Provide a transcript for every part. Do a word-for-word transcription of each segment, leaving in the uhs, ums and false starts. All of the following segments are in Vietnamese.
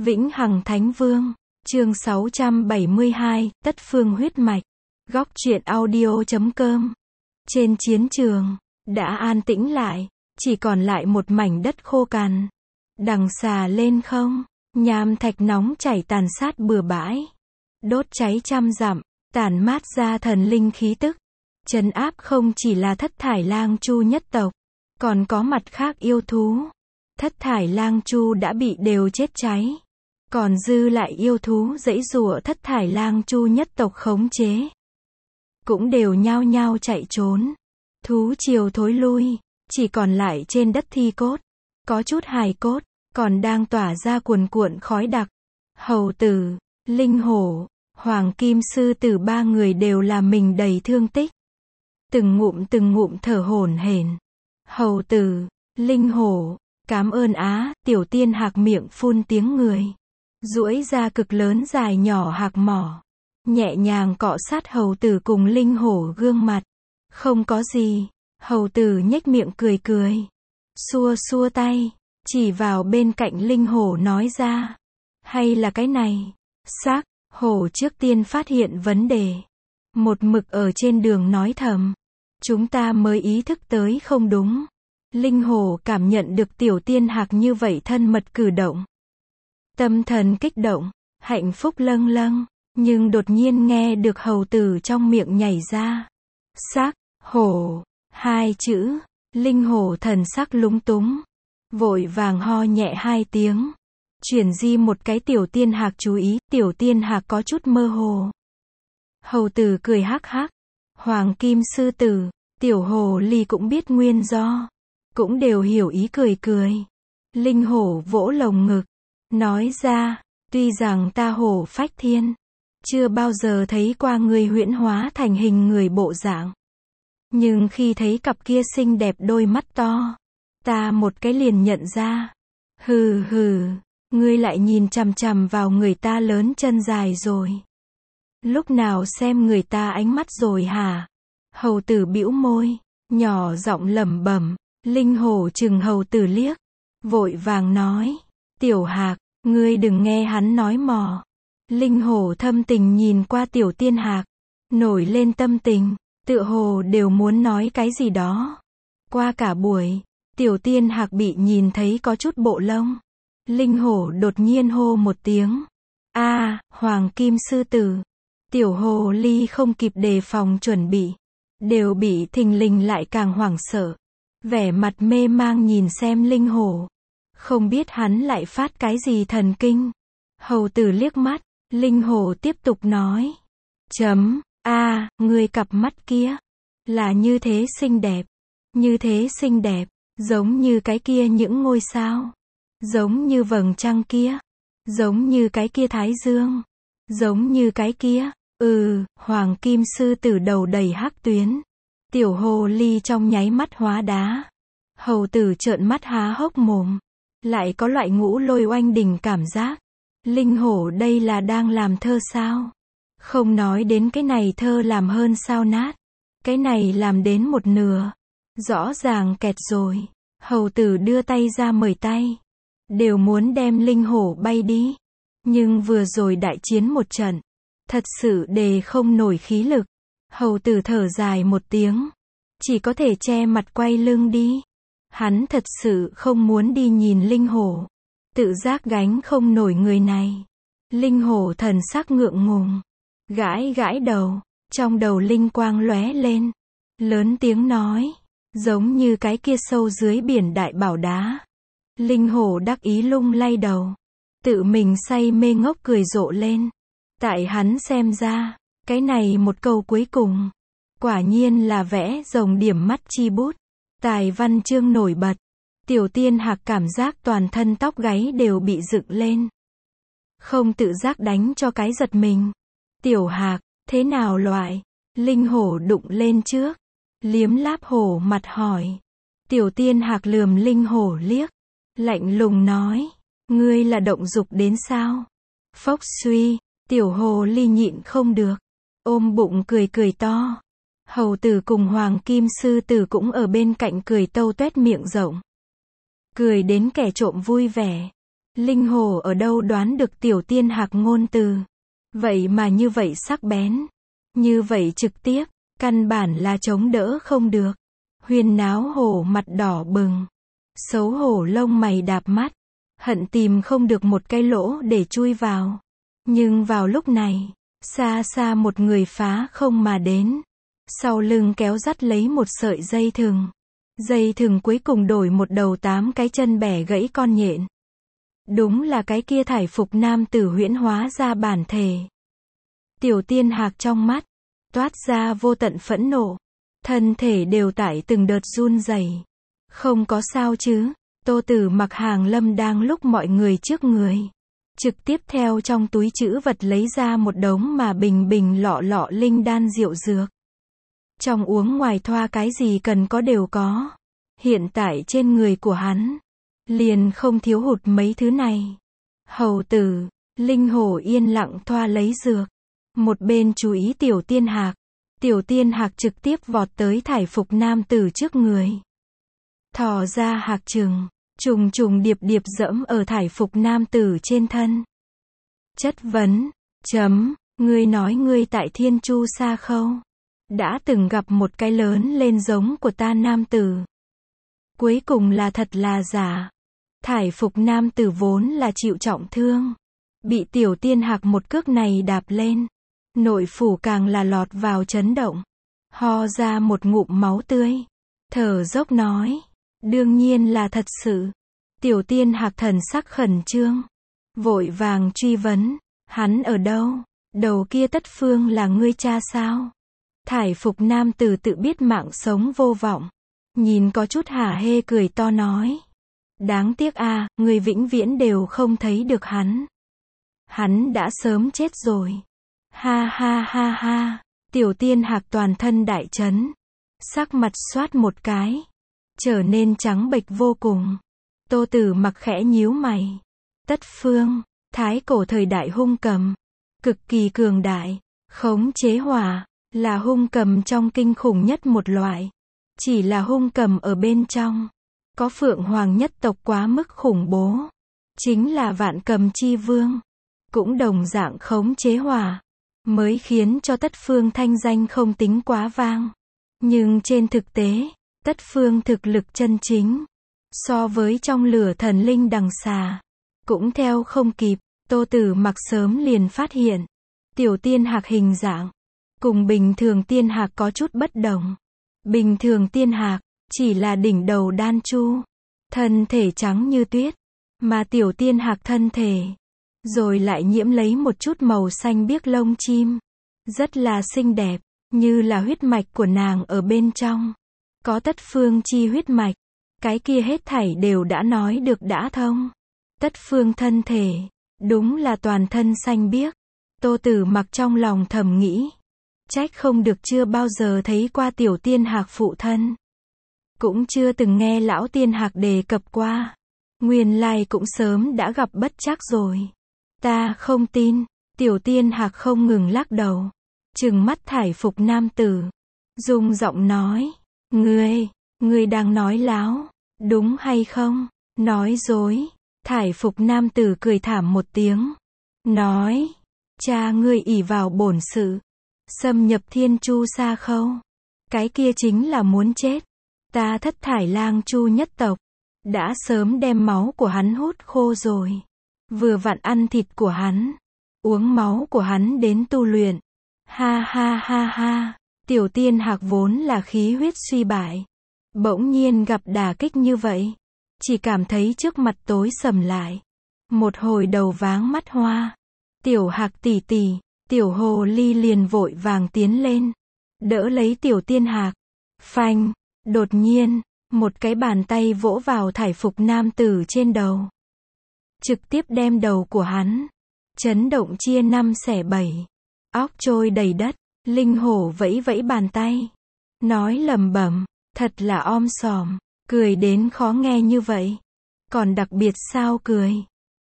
Vĩnh Hằng Thánh Vương, chương sáu trăm bảy mươi hai, Tất Phương Huyết Mạch. Góc truyện audio chấm com. Trên chiến trường, đã an tĩnh lại, chỉ còn lại một mảnh đất khô cằn. Đằng xà lên không, nham thạch nóng chảy tàn sát bừa bãi. Đốt cháy trăm dặm, tản mát ra thần linh khí tức. Trấn áp không chỉ là Thất Thải Lang Chu nhất tộc, còn có mặt khác yêu thú. Thất Thải Lang Chu đã bị đều chết cháy. Còn dư lại yêu thú giãy giụa Thất Thải Lang Chu nhất tộc khống chế. Cũng đều nhao nhao chạy trốn. Thú triều thối lui, chỉ còn lại trên đất thi cốt. Có chút hài cốt, còn đang tỏa ra cuồn cuộn khói đặc. Hầu tử, linh hổ, hoàng kim sư tử ba người đều là mình đầy thương tích. Từng ngụm từng ngụm thở hổn hển. Hầu tử, linh hổ, cám ơn á, tiểu tiên hạc miệng phun tiếng người. Duỗi ra cực lớn dài nhỏ hạc mỏ. Nhẹ nhàng cọ sát hầu tử cùng linh hổ gương mặt. Không có gì, hầu tử nhếch miệng cười cười. Xua xua tay, chỉ vào bên cạnh linh hổ nói ra. Hay là cái này? Xác, hổ trước tiên phát hiện vấn đề. Một mực ở trên đường nói thầm. Chúng ta mới ý thức tới không đúng. Linh hổ cảm nhận được tiểu tiên hạc như vậy thân mật cử động. Tâm thần kích động, hạnh phúc lâng lâng, nhưng đột nhiên nghe được hầu tử trong miệng nhảy ra. Xác, hổ, hai chữ, linh hổ thần sắc lúng túng. Vội vàng ho nhẹ hai tiếng. Chuyển di một cái tiểu tiên hạc chú ý, tiểu tiên hạc có chút mơ hồ. Hầu tử cười hắc hắc. Hoàng kim sư tử, tiểu hồ ly cũng biết nguyên do. Cũng đều hiểu ý cười cười. Linh hổ vỗ lồng ngực. Nói ra, tuy rằng ta hổ phách thiên. Chưa bao giờ thấy qua người huyễn hóa thành hình người bộ dạng. Nhưng khi thấy cặp kia xinh đẹp đôi mắt to. Ta một cái liền nhận ra. Hừ hừ, ngươi lại nhìn chằm chằm vào người ta lớn chân dài rồi. Lúc nào xem người ta ánh mắt rồi hả? Hầu tử bĩu môi, nhỏ giọng lẩm bẩm. Linh hổ chừng hầu tử liếc. Vội vàng nói. Tiểu hạc, ngươi đừng nghe hắn nói mò. Linh hổ thâm tình nhìn qua tiểu tiên hạc. Nổi lên tâm tình. Tựa hồ đều muốn nói cái gì đó. Qua cả buổi, tiểu tiên hạc bị nhìn thấy có chút bộ lông. Linh hổ đột nhiên hô một tiếng. A, à, hoàng kim sư tử. Tiểu hồ ly không kịp đề phòng chuẩn bị. Đều bị thình lình lại càng hoảng sợ. Vẻ mặt mê mang nhìn xem linh hổ. Không biết hắn lại phát cái gì thần kinh. Hầu tử liếc mắt, linh hổ tiếp tục nói. Chấm, a, à, người cặp mắt kia. Là như thế xinh đẹp. Như thế xinh đẹp. Giống như cái kia những ngôi sao. Giống như vầng trăng kia. Giống như cái kia thái dương. Giống như cái kia. Ừ, hoàng kim sư tử đầu đầy hắc tuyến. Tiểu hồ ly trong nháy mắt hóa đá. Hầu tử trợn mắt há hốc mồm. Lại có loại ngũ lôi oanh đỉnh cảm giác. Linh hổ đây là đang làm thơ sao? Không nói đến cái này thơ làm hơn sao nát. Cái này làm đến một nửa. Rõ ràng kẹt rồi. Hầu tử đưa tay ra mời tay. Đều muốn đem linh hổ bay đi. Nhưng vừa rồi đại chiến một trận. Thật sự đề không nổi khí lực. Hầu tử thở dài một tiếng. Chỉ có thể che mặt quay lưng đi. Hắn thật sự không muốn đi nhìn linh hổ. Tự giác gánh không nổi người này. Linh hổ thần sắc ngượng ngùng. Gãi gãi đầu. Trong đầu linh quang lóe lên. Lớn tiếng nói. Giống như cái kia sâu dưới biển đại bảo đá. Linh hổ đắc ý lung lay đầu. Tự mình say mê ngốc cười rộ lên. Tại hắn xem ra. Cái này một câu cuối cùng. Quả nhiên là vẽ rồng điểm mắt chi bút. Tài văn chương nổi bật. Tiểu tiên hạc cảm giác toàn thân tóc gáy đều bị dựng lên. Không tự giác đánh cho cái giật mình. Tiểu hạc, thế nào loại? Linh hổ đụng lên trước. Liếm láp hổ mặt hỏi. Tiểu tiên hạc lườm linh hổ liếc. Lạnh lùng nói. Ngươi là động dục đến sao? Phốc suy, tiểu hồ ly nhịn không được. Ôm bụng cười cười to. Hầu tử cùng hoàng kim sư tử cũng ở bên cạnh cười tâu tuét miệng rộng. Cười đến kẻ trộm vui vẻ. Linh Hổ ở đâu đoán được Tiểu Tiên Hạc ngôn từ. Vậy mà như vậy sắc bén. Như vậy trực tiếp. Căn bản là chống đỡ không được. Huyên Náo Hổ mặt đỏ bừng. Xấu hổ lông mày đạp mắt. Hận tìm không được một cái lỗ để chui vào. Nhưng vào lúc này, xa xa một người phá không mà đến. Sau lưng kéo dắt lấy một sợi dây thừng. Dây thừng cuối cùng đổi một đầu tám cái chân bẻ gãy con nhện. Đúng là cái kia thải phục nam tử huyễn hóa ra bản thể. Tiểu Tiên Hạc trong mắt toát ra vô tận phẫn nộ, thân thể đều tại từng đợt run rẩy. Không có sao chứ? Tô Tử Mặc hàng lâm đang lúc mọi người trước người, trực tiếp theo trong túi trữ vật lấy ra một đống mà bình bình lọ lọ linh đan rượu dược. Trong uống ngoài thoa cái gì cần có đều có. Hiện tại trên người của hắn liền không thiếu hụt mấy thứ này. Hầu tử, Linh Hổ yên lặng thoa lấy dược. Một bên chú ý Tiểu Tiên Hạc. Tiểu Tiên Hạc trực tiếp vọt tới thải phục nam tử trước người. Thò ra hạc trừng, trùng trùng điệp điệp dẫm ở thải phục nam tử trên thân. Chất vấn, chấm, ngươi nói ngươi tại Thiên Chu Sa Khâu đã từng gặp một cái lớn lên giống của ta nam tử. Cuối cùng là thật là giả. Thải phục nam tử vốn là chịu trọng thương. Bị Tiểu Tiên Hạc một cước này đạp lên. Nội phủ càng là lọt vào chấn động. Ho ra một ngụm máu tươi. Thở dốc nói. Đương nhiên là thật sự. Tiểu Tiên Hạc thần sắc khẩn trương. Vội vàng truy vấn. Hắn ở đâu? Đầu kia Tất Phương là ngươi cha sao? Thải phục nam tử tự biết mạng sống vô vọng. Nhìn có chút hả hê cười to nói. Đáng tiếc a, à, người vĩnh viễn đều không thấy được hắn. Hắn đã sớm chết rồi. Ha ha ha ha. Tiểu Tiên Hạc toàn thân đại chấn. Sắc mặt xoát một cái. Trở nên trắng bệch vô cùng. Tô Tử Mặc khẽ nhíu mày. Tất Phương, thái cổ thời đại hung cầm. Cực kỳ cường đại. Khống chế hỏa. Là hung cầm trong kinh khủng nhất một loại. Chỉ là hung cầm ở bên trong. Có Phượng Hoàng nhất tộc quá mức khủng bố. Chính là Vạn Cầm Chi Vương. Cũng đồng dạng khống chế hỏa. Mới khiến cho Tất Phương thanh danh không tính quá vang. Nhưng trên thực tế, Tất Phương thực lực chân chính. So với trong lửa thần linh đằng xà. Cũng theo không kịp. Tô Tử Mặc sớm liền phát hiện. Tiểu Tiên Hạc hình dạng. Cùng bình thường Tiên Hạc có chút bất đồng. Bình thường Tiên Hạc chỉ là đỉnh đầu đan chu, thân thể trắng như tuyết, mà Tiểu Tiên Hạc thân thể rồi lại nhiễm lấy một chút màu xanh biếc lông chim, rất là xinh đẹp, như là huyết mạch của nàng ở bên trong. Có Tất Phương chi huyết mạch, cái kia hết thảy đều đã nói được đã thông. Tất Phương thân thể, đúng là toàn thân xanh biếc. Tô Tử Mặc trong lòng thầm nghĩ. Trách không được chưa bao giờ thấy qua Tiểu Tiên Hạc phụ thân. Cũng chưa từng nghe lão Tiên Hạc đề cập qua. Nguyên lai cũng sớm đã gặp bất trắc rồi. Ta không tin. Tiểu Tiên Hạc không ngừng lắc đầu. Trừng mắt thải phục nam tử. Dùng giọng nói. Ngươi, ngươi đang nói láo. Đúng hay không? Nói dối. Thải phục nam tử cười thảm một tiếng. Nói. Cha ngươi ỷ vào bổn sự. Xâm nhập Thiên Chu Sa Khâu. Cái kia chính là muốn chết. Ta Thất Thải Lang Chu nhất tộc. Đã sớm đem máu của hắn hút khô rồi. Vừa vặn ăn thịt của hắn. Uống máu của hắn đến tu luyện. Ha ha ha ha. Tiểu Tiên Hạc vốn là khí huyết suy bại. Bỗng nhiên gặp đả kích như vậy. Chỉ cảm thấy trước mặt tối sầm lại. Một hồi đầu váng mắt hoa. Tiểu Hạc tỷ tỷ. Tiểu hồ ly liền vội vàng tiến lên. Đỡ lấy Tiểu Tiên Hạc. Phanh. Đột nhiên, một cái bàn tay vỗ vào thải phục nam tử trên đầu. Trực tiếp đem đầu của hắn. Chấn động chia năm xẻ bảy. Óc trôi đầy đất. Linh hổ vẫy vẫy bàn tay. Nói lẩm bẩm. Thật là om sòm. Cười đến khó nghe như vậy. Còn đặc biệt sao cười.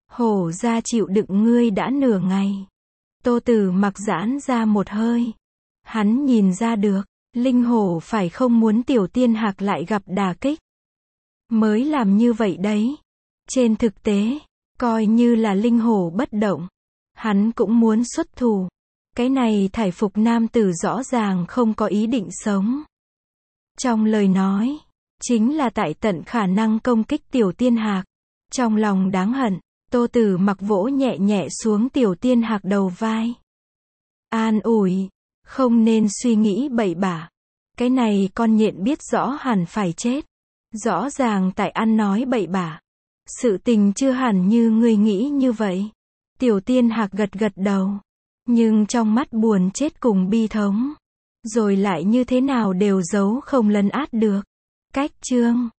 Hổ ra chịu đựng ngươi đã nửa ngày. Tô Tử Mặc giãn ra một hơi. Hắn nhìn ra được, Linh Hổ phải không muốn Tiểu Tiên Hạc lại gặp đả kích. Mới làm như vậy đấy. Trên thực tế, Coi như là linh hổ bất động. Hắn cũng muốn xuất thủ. Cái này thải phục nam tử rõ ràng không có ý định sống. Trong lời nói, chính là tại tận khả năng công kích Tiểu Tiên Hạc. Trong lòng đáng hận, Tô Tử Mặc vỗ nhẹ nhẹ xuống Tiểu Tiên Hạc đầu vai. An ủi, không nên suy nghĩ bậy bạ. Cái này con nhện biết rõ hẳn phải chết. Rõ ràng tại ăn nói bậy bạ. Sự tình chưa hẳn như ngươi nghĩ như vậy. Tiểu Tiên Hạc gật gật đầu. Nhưng trong mắt buồn chết cùng bi thống. Rồi lại như thế nào đều giấu không lấn át được. Cách chương